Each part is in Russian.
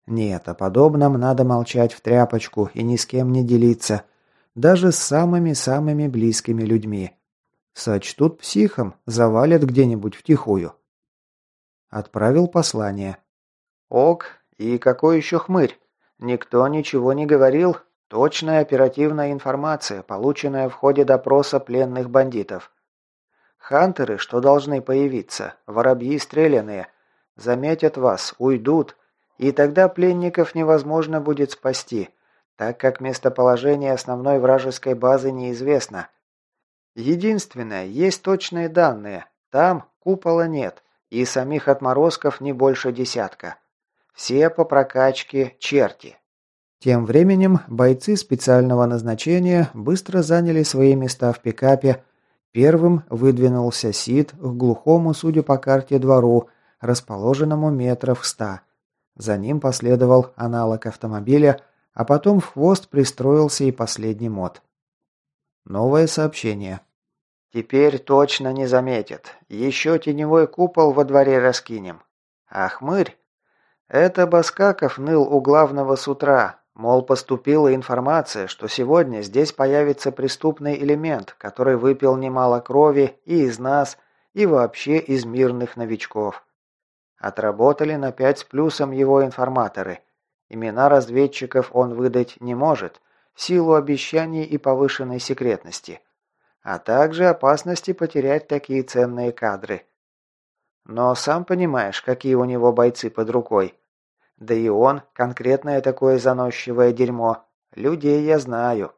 Нет, о подобном надо молчать в тряпочку и ни с кем не делиться, даже с самыми-самыми близкими людьми. Сочтут психом, завалят где-нибудь втихую. Отправил послание. «Ок, и какой еще хмырь? Никто ничего не говорил. Точная оперативная информация, полученная в ходе допроса пленных бандитов. Хантеры, что должны появиться, воробьи стреляные, заметят вас, уйдут, и тогда пленников невозможно будет спасти, так как местоположение основной вражеской базы неизвестно. Единственное, есть точные данные, там купола нет, и самих отморозков не больше десятка. Все по прокачке черти». Тем временем бойцы специального назначения быстро заняли свои места в пикапе. Первым выдвинулся Сид к глухому, судя по карте, двору, расположенному метров 100. За ним последовал аналог автомобиля, а потом в хвост пристроился и последний мод. Новое сообщение. «Теперь точно не заметят. Еще теневой купол во дворе раскинем. А хмырь? Это Баскаков ныл у главного с утра. Мол, поступила информация, что сегодня здесь появится преступный элемент, который выпил немало крови и из нас, и вообще из мирных новичков. Отработали на 5 с плюсом его информаторы. Имена разведчиков он выдать не может, в силу обещаний и повышенной секретности, а также опасности потерять такие ценные кадры. Но сам понимаешь, какие у него бойцы под рукой. Да и он, конкретное такое заносчивое дерьмо. Людей я знаю.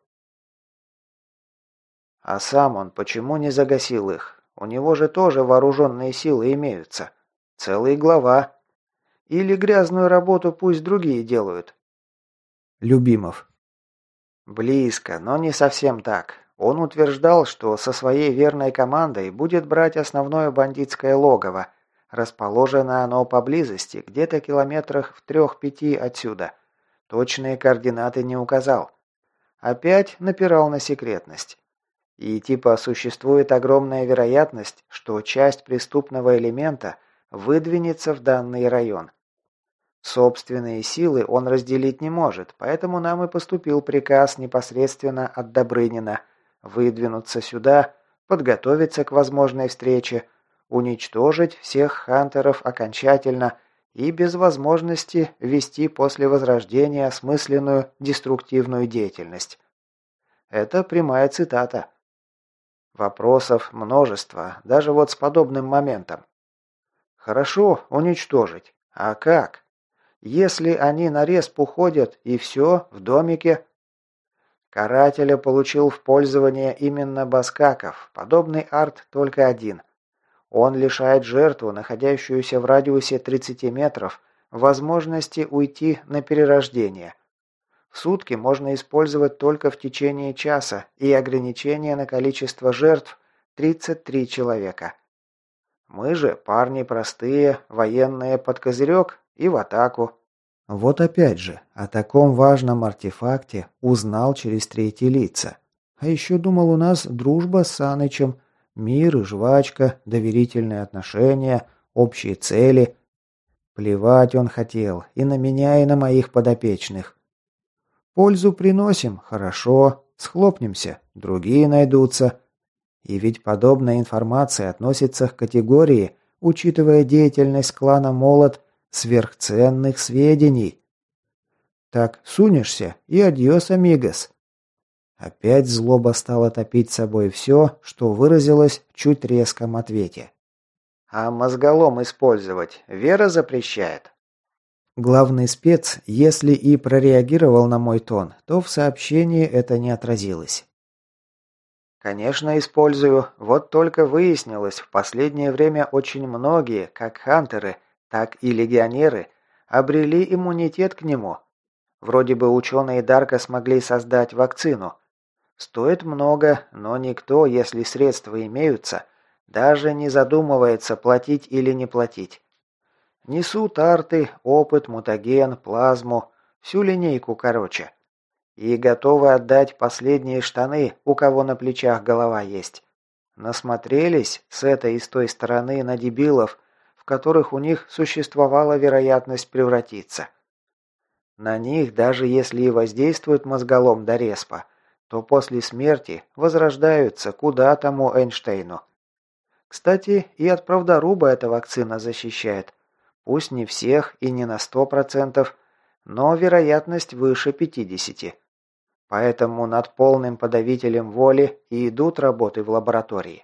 А сам он почему не загасил их? У него же тоже вооруженные силы имеются. Целый глава. Или грязную работу пусть другие делают. Любимов. Близко, но не совсем так. Он утверждал, что со своей верной командой будет брать основное бандитское логово. Расположено оно поблизости, где-то километрах в 3-5 отсюда. Точные координаты не указал. Опять напирал на секретность. И типа существует огромная вероятность, что часть преступного элемента выдвинется в данный район. Собственные силы он разделить не может, поэтому нам и поступил приказ непосредственно от Добрынина выдвинуться сюда, подготовиться к возможной встрече, уничтожить всех хантеров окончательно и без возможности вести после возрождения осмысленную деструктивную деятельность. Это прямая цитата. Вопросов множество, даже вот с подобным моментом. Хорошо, уничтожить. А как? Если они на респ уходят и все, в домике. Карателя получил в пользование именно Баскаков. Подобный арт только один. Он лишает жертву, находящуюся в радиусе 30 метров, возможности уйти на перерождение. В сутки можно использовать только в течение часа, и ограничение на количество жертв 33 человека. Мы же парни простые, военные под козырек и в атаку. Вот опять же, о таком важном артефакте узнал через третьи лица. А еще думал, у нас дружба с Санычем, мир и жвачка, доверительные отношения, общие цели. Плевать он хотел и на меня, и на моих подопечных. Пользу приносим, хорошо, схлопнемся, другие найдутся. И ведь подобная информация относится к категории, учитывая деятельность клана Молот, сверхценных сведений. Так сунешься и адьос, амигос. Опять злоба стала топить собой все, что выразилось в чуть резком ответе. А мозголом использовать Вера запрещает. Главный спец, если и прореагировал на мой тон, то в сообщении это не отразилось. Конечно, использую. Вот только выяснилось, в последнее время очень многие, как хантеры, так и легионеры, обрели иммунитет к нему. Вроде бы ученые Дарка смогли создать вакцину. Стоит много, но никто, если средства имеются, даже не задумывается, платить или не платить. Несут арты, опыт, мутаген, плазму, всю линейку короче. И готовы отдать последние штаны, у кого на плечах голова есть. Насмотрелись с этой и с той стороны на дебилов, в которых у них существовала вероятность превратиться. На них, даже если и воздействует мозголом до респа, то после смерти возрождаются куда тому Эйнштейну. Кстати, и от правдоруба эта вакцина защищает. Пусть не всех и не на 100%, но вероятность выше 50%. Поэтому над полным подавителем воли и идут работы в лаборатории.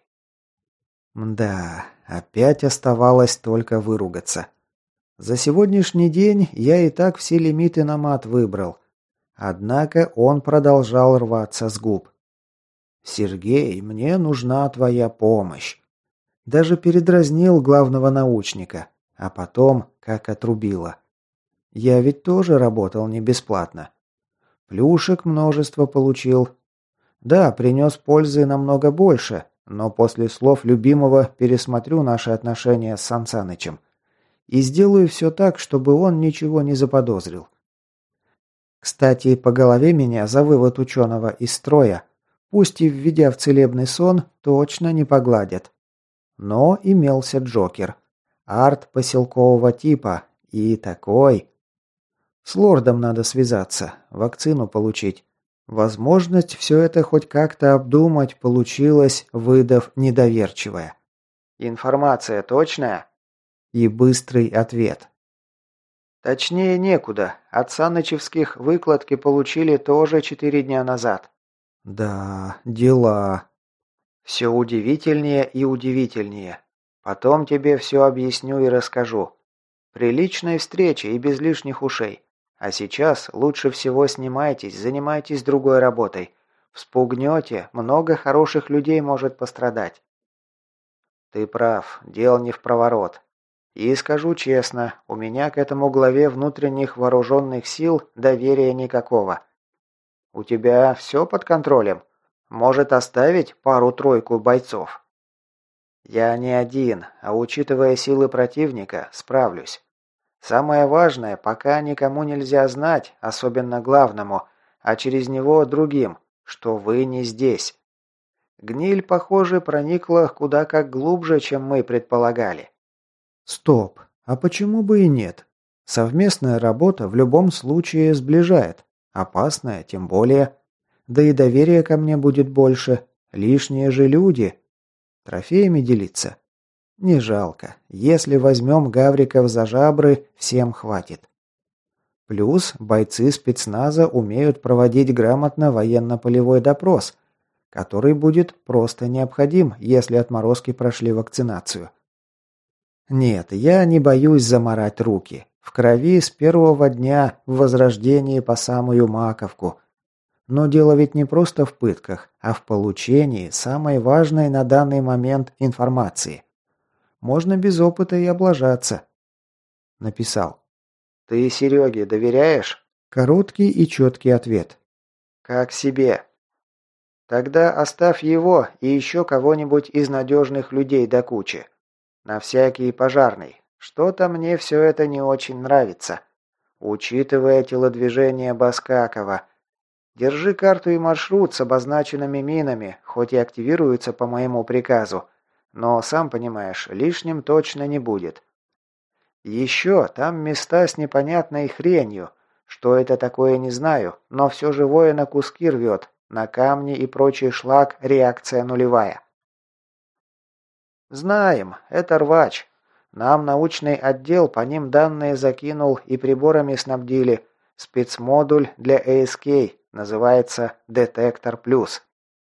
Да, опять оставалось только выругаться. За сегодняшний день я и так все лимиты на мат выбрал. Однако он продолжал рваться с губ. «Сергей, мне нужна твоя помощь». Даже передразнил главного научника, а потом как отрубило. Я ведь тоже работал не бесплатно. Плюшек множество получил. Да, принес пользы намного больше, но после слов любимого пересмотрю наши отношения с Сан Санычем. И сделаю все так, чтобы он ничего не заподозрил. Кстати, по голове меня за вывод ученого из строя, пусть и введя в целебный сон, точно не погладят. Но имелся Джокер. Арт поселкового типа. И такой. С лордом надо связаться, вакцину получить. Возможность все это хоть как-то обдумать получилось, выдав недоверчивое. «Информация точная?» И быстрый ответ. «Точнее некуда. От санычевских выкладки получили тоже 4 дня назад». «Да, дела». «Все удивительнее и удивительнее. Потом тебе все объясню и расскажу. При личной встрече и без лишних ушей. А сейчас лучше всего снимайтесь, занимайтесь другой работой. Вспугнете, много хороших людей может пострадать». «Ты прав, дело не в проворот. И скажу честно, у меня к этому главе внутренних вооруженных сил доверия никакого. У тебя все под контролем? Может оставить пару-тройку бойцов?» «Я не один, а учитывая силы противника, справлюсь. Самое важное, пока никому нельзя знать, особенно главному, а через него другим, что вы не здесь. Гниль, похоже, проникла куда как глубже, чем мы предполагали». «Стоп, а почему бы и нет? Совместная работа в любом случае сближает. Опасная, тем более. Да и доверия ко мне будет больше. Лишние же люди. Трофеями делиться? Не жалко. Если возьмем гавриков за жабры, всем хватит. Плюс бойцы спецназа умеют проводить грамотно военно-полевой допрос, который будет просто необходим, если отморозки прошли вакцинацию. Нет, я не боюсь замарать руки. В крови с первого дня, в возрождении по самую маковку. Но дело ведь не просто в пытках, а в получении самой важной на данный момент информации. Можно без опыта и облажаться. Написал. «Ты Сереге доверяешь?» Короткий и четкий ответ. «Как себе?» «Тогда оставь его и еще кого-нибудь из надежных людей до кучи. На всякий пожарный. Что-то мне все это не очень нравится. Учитывая телодвижение Баскакова. Держи карту и маршрут с обозначенными минами, хоть и активируются по моему приказу. Но, сам понимаешь, лишним точно не будет. Еще там места с непонятной хренью. Что это такое, не знаю, но все живое на куски рвет. На камни и прочий шлак реакция нулевая». «Знаем, это рвач. Нам научный отдел по ним данные закинул и приборами снабдили. Спецмодуль для ASK, называется «Детектор Плюс».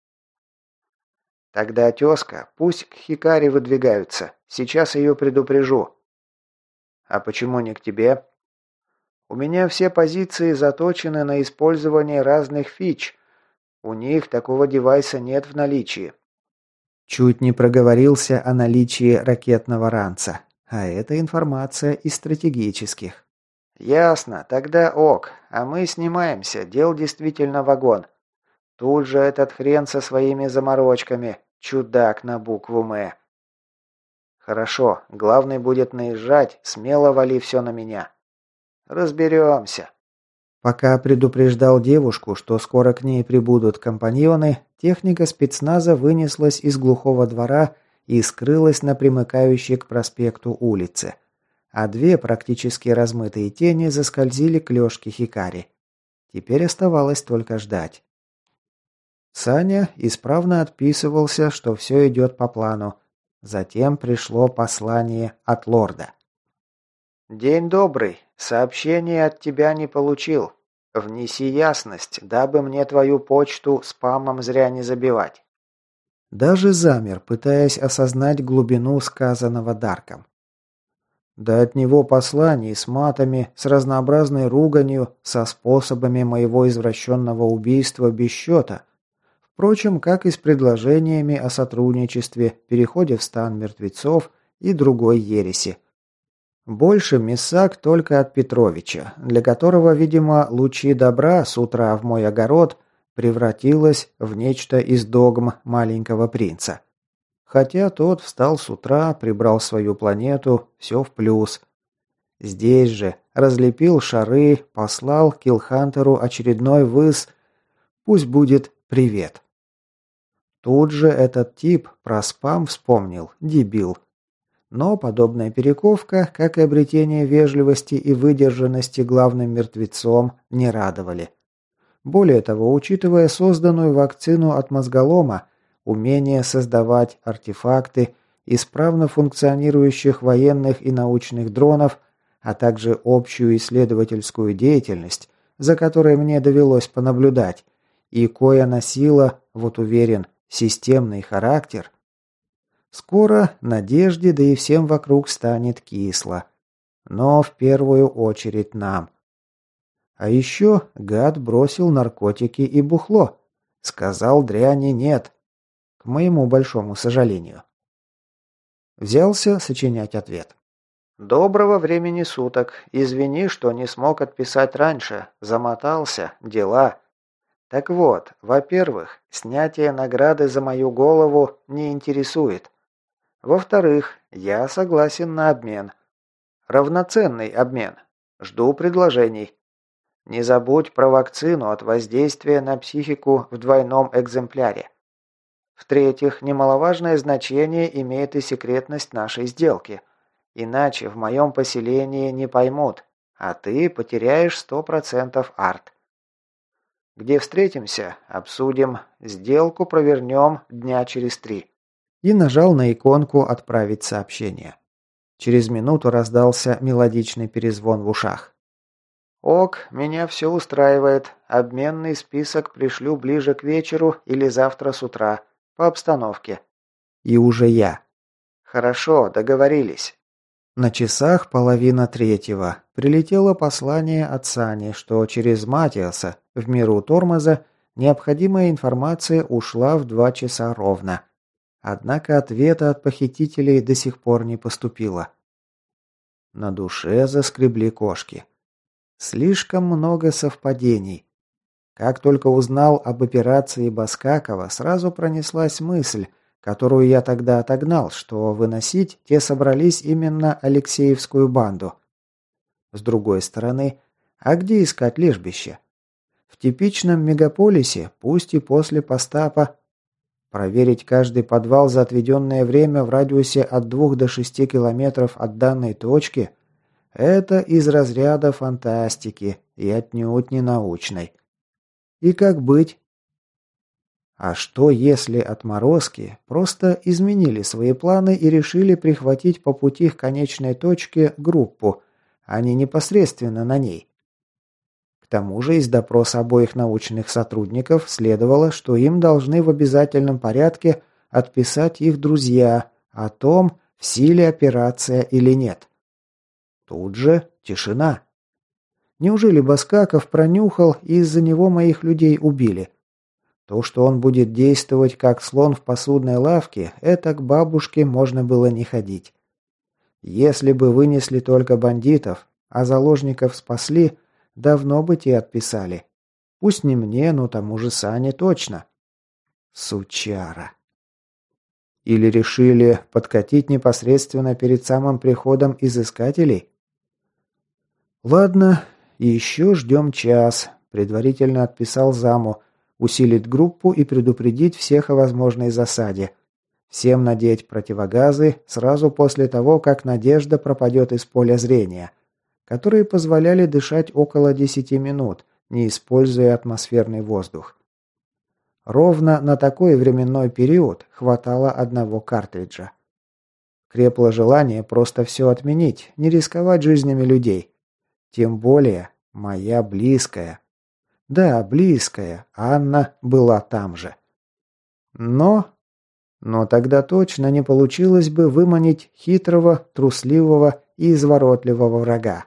«Тогда тезка, пусть к Хикаре выдвигаются. Сейчас ее предупрежу». «А почему не к тебе?» «У меня все позиции заточены на использование разных фич. У них такого девайса нет в наличии». Чуть не проговорился о наличии ракетного ранца. А это информация из стратегических. «Ясно, тогда ок. А мы снимаемся, дел действительно вагон. Тут же этот хрен со своими заморочками. Чудак на букву «М». «Хорошо, главный будет наезжать, смело вали все на меня». «Разберемся». Пока предупреждал девушку, что скоро к ней прибудут компаньоны, техника спецназа вынеслась из глухого двора и скрылась на примыкающей к проспекту улице. а две практически размытые тени заскользили к Лёшке Хикари. Теперь оставалось только ждать. Саня исправно отписывался, что все идет по плану. Затем пришло послание от лорда. «День добрый. Сообщение от тебя не получил. Внеси ясность, дабы мне твою почту спамом зря не забивать». Даже замер, пытаясь осознать глубину сказанного Дарком. Да от него посланий с матами, с разнообразной руганью, со способами моего извращенного убийства без счета. Впрочем, как и с предложениями о сотрудничестве, переходе в стан мертвецов и другой ереси. Больше миссак только от Петровича, для которого, видимо, лучи добра с утра в мой огород превратилось в нечто из догм маленького принца. Хотя тот встал с утра, прибрал свою планету, все в плюс. Здесь же разлепил шары, послал Киллхантеру очередной выз, пусть будет привет. Тут же этот тип про спам вспомнил, дебил. Но подобная перековка, как и обретение вежливости и выдержанности главным мертвецом, не радовали. Более того, учитывая созданную вакцину от мозголома, умение создавать артефакты, исправно функционирующих военных и научных дронов, а также общую исследовательскую деятельность, за которой мне довелось понаблюдать, и кое носила, вот уверен, системный характер, скоро Надежде, да и всем вокруг станет кисло. Но в первую очередь нам. А еще гад бросил наркотики и бухло. Сказал дряни нет. К моему большому сожалению. Взялся сочинять ответ. «Доброго времени суток. Извини, что не смог отписать раньше. Замотался. Дела. Так вот, во-первых, снятие награды за мою голову не интересует. Во-вторых, я согласен на обмен. Равноценный обмен. Жду предложений. Не забудь про вакцину от воздействия на психику в двойном экземпляре. В-третьих, немаловажное значение имеет и секретность нашей сделки. Иначе в моем поселении не поймут, а ты потеряешь 100% арт. Где встретимся, обсудим, сделку провернем дня через 3. И нажал на иконку «Отправить сообщение». Через минуту раздался мелодичный перезвон в ушах. «Ок, меня все устраивает. Обменный список пришлю ближе к вечеру или завтра с утра. По обстановке». И уже я. «Хорошо, договорились». На часах 2:30 прилетело послание от Сани, что через Матиаса в миру тормоза необходимая информация ушла в 2 часа ровно. Однако ответа от похитителей до сих пор не поступило. На душе заскребли кошки. Слишком много совпадений. Как только узнал об операции Баскакова, сразу пронеслась мысль, которую я тогда отогнал, что выносить те собрались именно Алексеевскую банду. С другой стороны, а где искать лежбище? В типичном мегаполисе, пусть и после постапа, проверить каждый подвал за отведенное время в радиусе от 2 до 6 километров от данной точки – это из разряда фантастики и отнюдь не научной. И как быть? А что, если отморозки просто изменили свои планы и решили прихватить по пути к конечной точке группу, а не непосредственно на ней? К тому же из допроса обоих научных сотрудников следовало, что им должны в обязательном порядке отписать их друзья о том, в силе операция или нет. Тут же тишина. Неужели Баскаков пронюхал и из-за него моих людей убили? То, что он будет действовать как слон в посудной лавке, это к бабушке можно было не ходить. Если бы вынесли только бандитов, а заложников спасли, давно бы те отписали. Пусть не мне, но тому же Сане точно. Сучара. Или решили подкатить непосредственно перед самым приходом изыскателей? Ладно, еще ждем час. Предварительно отписал заму. Усилить группу и предупредить всех о возможной засаде. Всем надеть противогазы сразу после того, как Надежда пропадет из поля зрения, которые позволяли дышать около 10 минут, не используя атмосферный воздух. Ровно на такой временной период хватало одного картриджа. Крепло желание просто все отменить, не рисковать жизнями людей. Тем более моя близкая. Да, близкая, Анна была там же. Но тогда точно не получилось бы выманить хитрого, трусливого и изворотливого врага.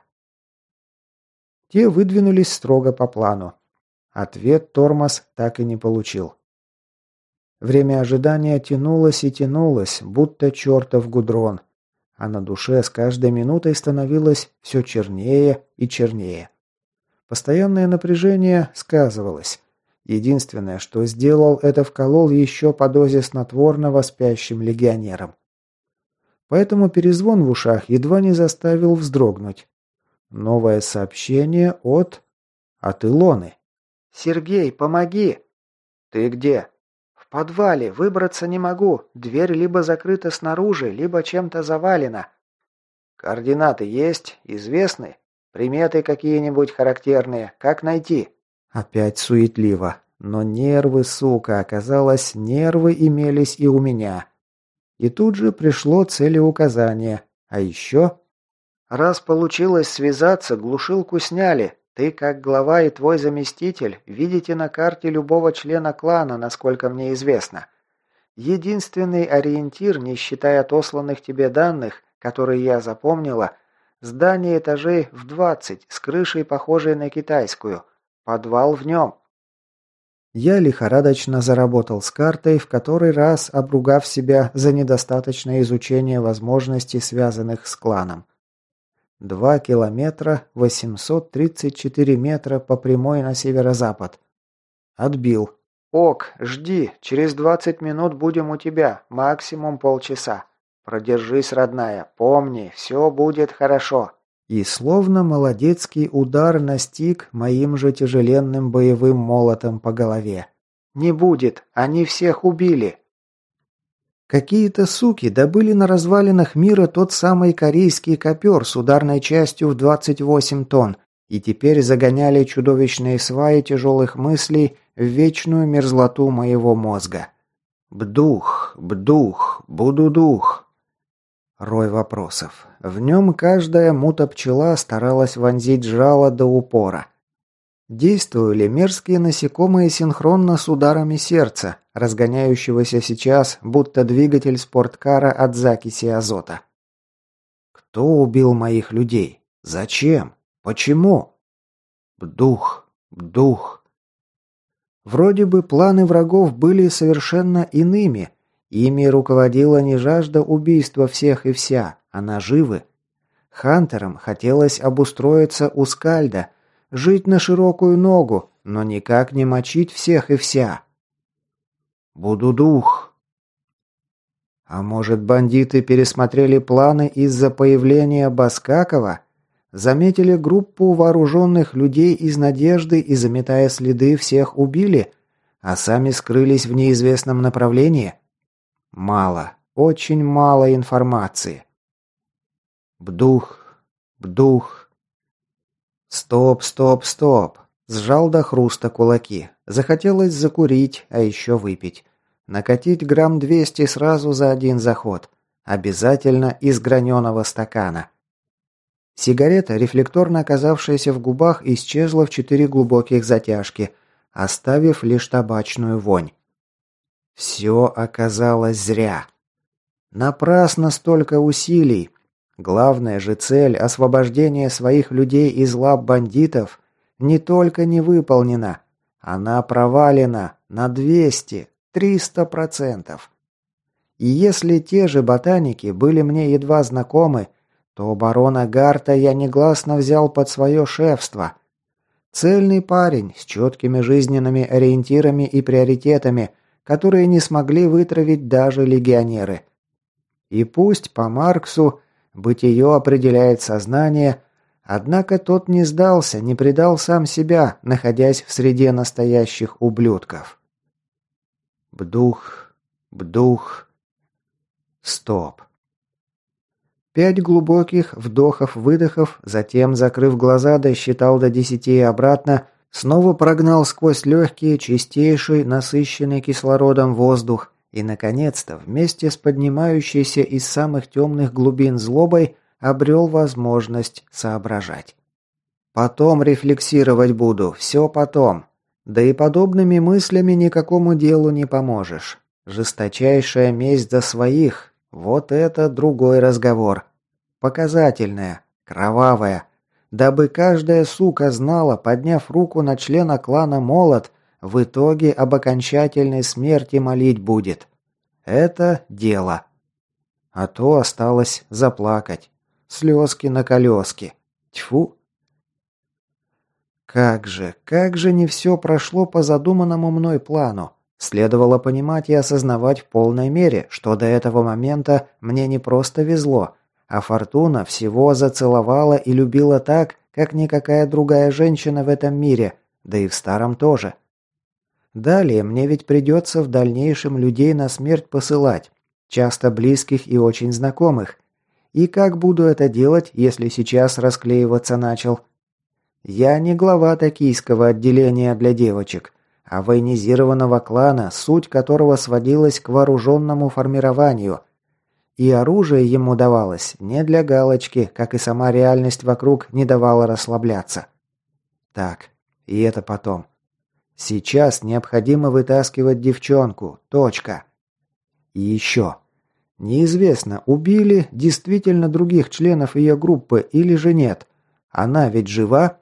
Те выдвинулись строго по плану. Ответ тормоз так и не получил. Время ожидания тянулось и тянулось, будто чертов гудрон, а на душе с каждой минутой становилось все чернее и чернее. Постоянное напряжение сказывалось. Единственное, что сделал, это вколол еще по дозе снотворного спящим легионерам. Поэтому перезвон в ушах едва не заставил вздрогнуть. Новое сообщение от Илоны. «Сергей, помоги!» «Ты где?» «В подвале. Выбраться не могу. Дверь либо закрыта снаружи, либо чем-то завалена». «Координаты есть? Известны? Приметы какие-нибудь характерные? Как найти?» Опять суетливо. Но нервы, сука, оказалось, нервы имелись и у меня. И тут же пришло целеуказание. А еще... «Раз получилось связаться, глушилку сняли. Ты, как глава и твой заместитель, видите на карте любого члена клана, насколько мне известно. Единственный ориентир, не считая отосланных тебе данных, которые я запомнила, здание этажей в 20 с крышей, похожей на китайскую. Подвал в нем». Я лихорадочно заработал с картой, в который раз обругав себя за недостаточное изучение возможностей, связанных с кланом. 2 километра 834 метра по прямой на северо-запад. Отбил. «Ок, жди, через 20 минут будем у тебя, максимум полчаса. Продержись, родная, помни, все будет хорошо». И словно молодецкий удар настиг моим же тяжеленным боевым молотом по голове. «Не будет, они всех убили». Какие-то суки добыли на развалинах мира тот самый корейский копер с ударной частью в 28 тонн и теперь загоняли чудовищные сваи тяжелых мыслей в вечную мерзлоту моего мозга. Бдух, бдух, будудух. Рой вопросов. В нем каждая мута-пчела старалась вонзить жало до упора. Действовали мерзкие насекомые синхронно с ударами сердца, разгоняющегося сейчас, будто двигатель спорткара от закиси азота. Кто убил моих людей? Зачем? Почему? Бдух, бдух. Вроде бы планы врагов были совершенно иными. Ими руководила не жажда убийства всех и вся, а наживы. Хантерам хотелось обустроиться у Скальда, жить на широкую ногу, но никак не мочить всех и вся. Будудух. А может, бандиты пересмотрели планы из-за появления Баскакова? Заметили группу вооруженных людей из Надежды и, заметая следы, всех убили, а сами скрылись в неизвестном направлении? Мало, очень мало информации. Бдух, бдух. Стоп, стоп, стоп. Сжал до хруста кулаки. Захотелось закурить, а еще выпить. Накатить грамм 200 сразу за один заход. Обязательно из граненого стакана. Сигарета, рефлекторно оказавшаяся в губах, исчезла в 4 глубоких затяжки, оставив лишь табачную вонь. Все оказалось зря. Напрасно столько усилий. Главная же цель освобождения своих людей из лап бандитов не только не выполнена, она провалена на 200-300%. И если те же ботаники были мне едва знакомы, то барона Гарта я негласно взял под свое шефство. Цельный парень с четкими жизненными ориентирами и приоритетами, которые не смогли вытравить даже легионеры. И пусть по Марксу бытие определяет сознание, однако тот не сдался, не предал сам себя, находясь в среде настоящих ублюдков. Бдух, бдух. Стоп. 5 глубоких вдохов-выдохов, затем, закрыв глаза, досчитал до 10 и обратно, снова прогнал сквозь легкие чистейший, насыщенный кислородом воздух и, наконец-то, вместе с поднимающейся из самых темных глубин злобой, обрел возможность соображать. Потом рефлексировать буду, все потом. Да и подобными мыслями никакому делу не поможешь. Жесточайшая месть за своих – вот это другой разговор. Показательная, кровавая. Дабы каждая сука знала, подняв руку на члена клана Молот, в итоге об окончательной смерти молить будет. Это дело. А то осталось заплакать. Слезки на колеске. Тьфу. Как же не все прошло по задуманному мной плану. Следовало понимать и осознавать в полной мере, что до этого момента мне не просто везло, а Фортуна всего зацеловала и любила так, как никакая другая женщина в этом мире, да и в старом тоже. Далее мне ведь придется в дальнейшем людей на смерть посылать, часто близких и очень знакомых. И как буду это делать, если сейчас расклеиваться начал? Я не глава токийского отделения для девочек, а военизированного клана, суть которого сводилась к вооруженному формированию. И оружие ему давалось не для галочки, как и сама реальность вокруг не давала расслабляться. Так, и это потом. Сейчас необходимо вытаскивать девчонку. Точка. И еще. Неизвестно, убили действительно других членов ее группы или же нет. Она ведь жива?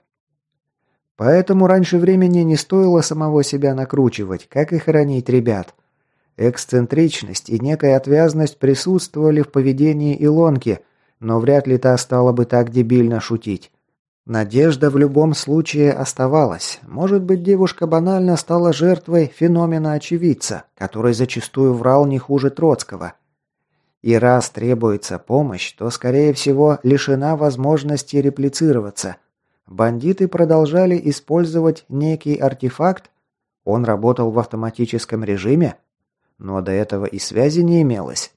Поэтому раньше времени не стоило самого себя накручивать, как и хоронить ребят. Эксцентричность и некая отвязность присутствовали в поведении Илонки, но вряд ли та стала бы так дебильно шутить. Надежда в любом случае оставалась. Может быть, девушка банально стала жертвой феномена очевидца, который зачастую врал не хуже Троцкого. И раз требуется помощь, то, скорее всего, лишена возможности реплицироваться. Бандиты продолжали использовать некий артефакт. Он работал в автоматическом режиме, но до этого и связи не имелось.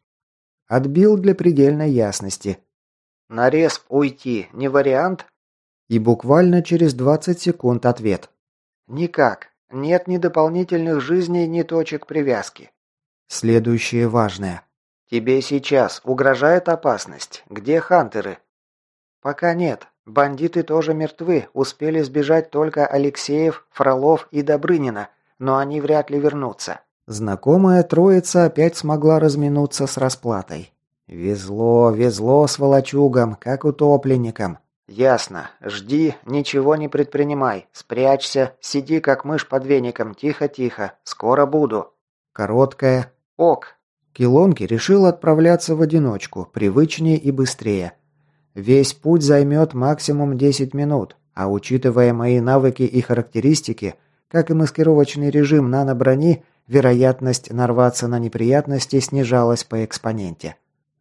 Отбил для предельной ясности. «На респ уйти не вариант?» И буквально через 20 секунд ответ. «Никак. Нет ни дополнительных жизней, ни точек привязки». Следующее важное. «Тебе сейчас угрожает опасность? Где хантеры?» «Пока нет. Бандиты тоже мертвы. Успели сбежать только Алексеев, Фролов и Добрынина, но они вряд ли вернутся». Знакомая троица опять смогла разминуться с расплатой. «Везло, везло сволочугам, как утопленникам». «Ясно. Жди, ничего не предпринимай. Спрячься, сиди как мышь под веником, тихо-тихо. Скоро буду». Короткая. «Ок». Килонки решил отправляться в одиночку, привычнее и быстрее. Весь путь займет максимум 10 минут, а учитывая мои навыки и характеристики, как и маскировочный режим нано-брони, вероятность нарваться на неприятности снижалась по экспоненте.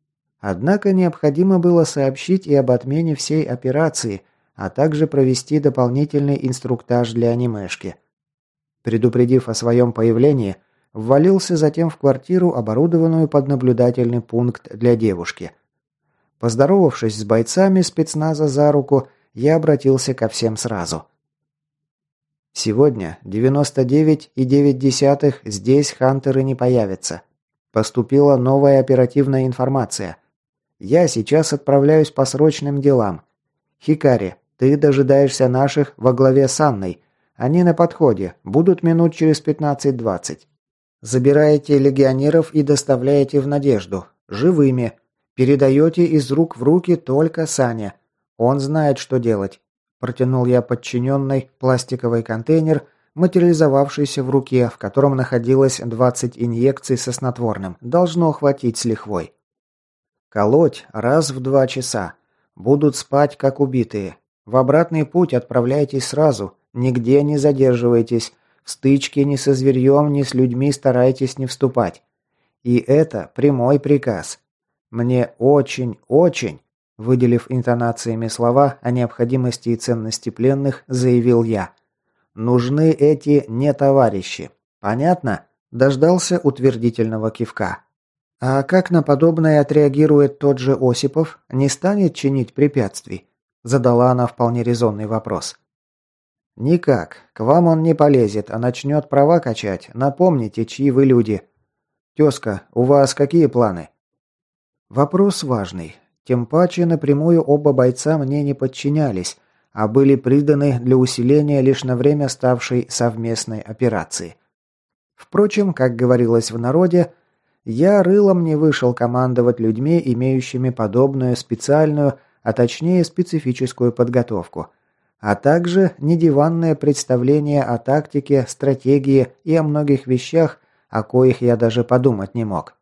Однако необходимо было сообщить и об отмене всей операции, а также провести дополнительный инструктаж для анимешки. Предупредив о своем появлении, ввалился затем в квартиру, оборудованную под наблюдательный пункт для девушки. Поздоровавшись с бойцами спецназа за руку, я обратился ко всем сразу. Сегодня 99,9 здесь хантеры не появятся. Поступила новая оперативная информация. Я сейчас отправляюсь по срочным делам. Хикари, ты дожидаешься наших во главе с Анной. Они на подходе, будут минут через 15-20. Забираете легионеров и доставляете в Надежду. Живыми. Передаете из рук в руки только Саня. Он знает, что делать. Протянул я подчиненный пластиковый контейнер, материализовавшийся в руке, в котором находилось 20 инъекций со снотворным. Должно хватить с лихвой. Колоть раз в 2 часа. Будут спать, как убитые. В обратный путь отправляйтесь сразу. Нигде не задерживайтесь. В стычки ни со зверьем, ни с людьми старайтесь не вступать. И это прямой приказ. Мне очень, выделив интонациями слова о необходимости и ценности пленных, заявил я. Нужны эти не товарищи. Понятно? Дождался утвердительного кивка. А как на подобное отреагирует тот же Осипов? Не станет чинить препятствий? Задала она вполне резонный вопрос. Никак. К вам он не полезет, а начнет права качать. Напомните, чьи вы люди. Тезка, у вас какие планы? Вопрос важный. Тем паче напрямую оба бойца мне не подчинялись, а были приданы для усиления лишь на время ставшей совместной операции. Впрочем, как говорилось в народе, я рылом не вышел командовать людьми, имеющими подобную специальную, а точнее специфическую подготовку, а также не диванное представление о тактике, стратегии и о многих вещах, о коих я даже подумать не мог.